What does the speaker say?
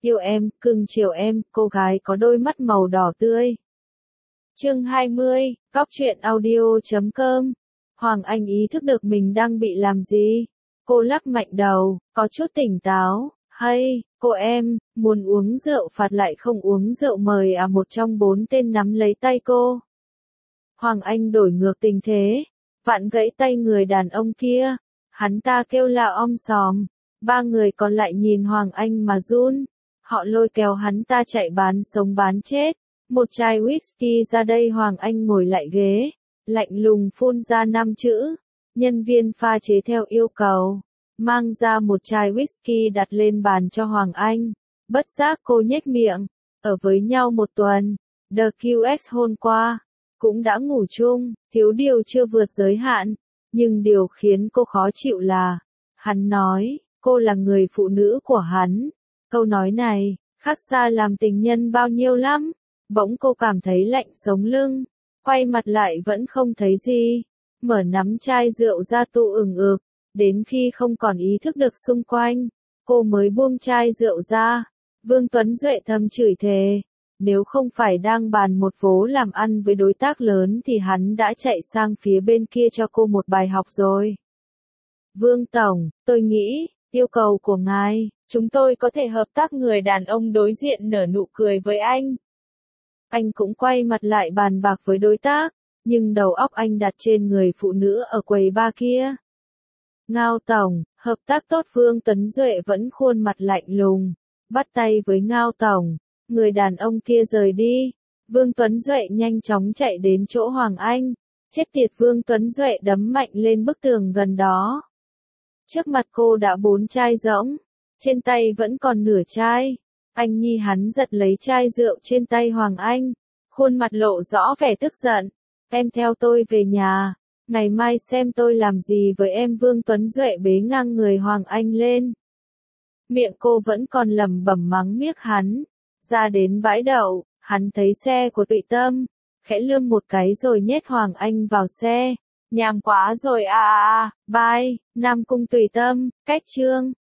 Yêu em, cưng chiều em, cô gái có đôi mắt màu đỏ tươi. Chương 20, Góc truyện audio.com. Hoàng Anh ý thức được mình đang bị làm gì. Cô lắc mạnh đầu, có chút tỉnh táo. Hay, cô em, muốn uống rượu phạt lại không uống rượu mời à, một trong bốn tên nắm lấy tay cô. Hoàng Anh đổi ngược tình thế, vặn gãy tay người đàn ông kia. Hắn ta kêu la om sòm. Ba người còn lại nhìn Hoàng Anh mà run. Họ lôi kéo hắn ta chạy bán sống bán chết. Một chai whisky ra đây. Hoàng Anh ngồi lại ghế, lạnh lùng phun ra 5 chữ. Nhân viên pha chế theo yêu cầu, mang ra một chai whisky đặt lên bàn cho Hoàng Anh. Bất giác cô nhếch miệng, ở với nhau một tuần, The QX hôm qua, cũng đã ngủ chung, thiếu điều chưa vượt giới hạn. Nhưng điều khiến cô khó chịu là, hắn nói, cô là người phụ nữ của hắn. Câu nói này, khác xa làm tình nhân bao nhiêu lắm. Bỗng cô cảm thấy lạnh sống lưng, quay mặt lại vẫn không thấy gì. Mở nắm chai rượu ra tụ ửng ực, đến khi không còn ý thức được xung quanh, cô mới buông chai rượu ra. Vương Tuấn Duệ thầm chửi thề, nếu không phải đang bàn một vố làm ăn với đối tác lớn thì hắn đã chạy sang phía bên kia cho cô một bài học rồi. Vương Tổng, tôi nghĩ, yêu cầu của ngài, chúng tôi có thể hợp tác. Người đàn ông đối diện nở nụ cười với anh. Anh cũng quay mặt lại bàn bạc với đối tác, nhưng đầu óc anh đặt trên người phụ nữ ở quầy bar kia. Ngao Tổng, hợp tác tốt. Vương Tuấn Duệ vẫn khuôn mặt lạnh lùng, bắt tay với Ngao Tổng. Người đàn ông kia rời đi. Vương Tuấn Duệ nhanh chóng chạy đến chỗ Hoàng Anh. Chết tiệt! Vương Tuấn Duệ đấm mạnh lên bức tường gần đó. Trước mặt cô đã 4 chai rỗng, trên tay vẫn còn nửa chai. Anh nhi hắn giật lấy chai rượu trên tay Hoàng Anh, khuôn mặt lộ rõ vẻ tức giận. Em theo tôi về nhà, ngày mai xem tôi làm gì với em. Vương Tuấn Duệ bế ngang người Hoàng Anh lên. Miệng cô vẫn còn lẩm bẩm mắng nhiếc hắn. Ra đến bãi đậu, hắn thấy xe của Tụy Tâm, khẽ lườm một cái rồi nhét Hoàng Anh vào xe. Nhàm quá rồi à. Bye, Nam Cung Tùy Tâm, cách chương.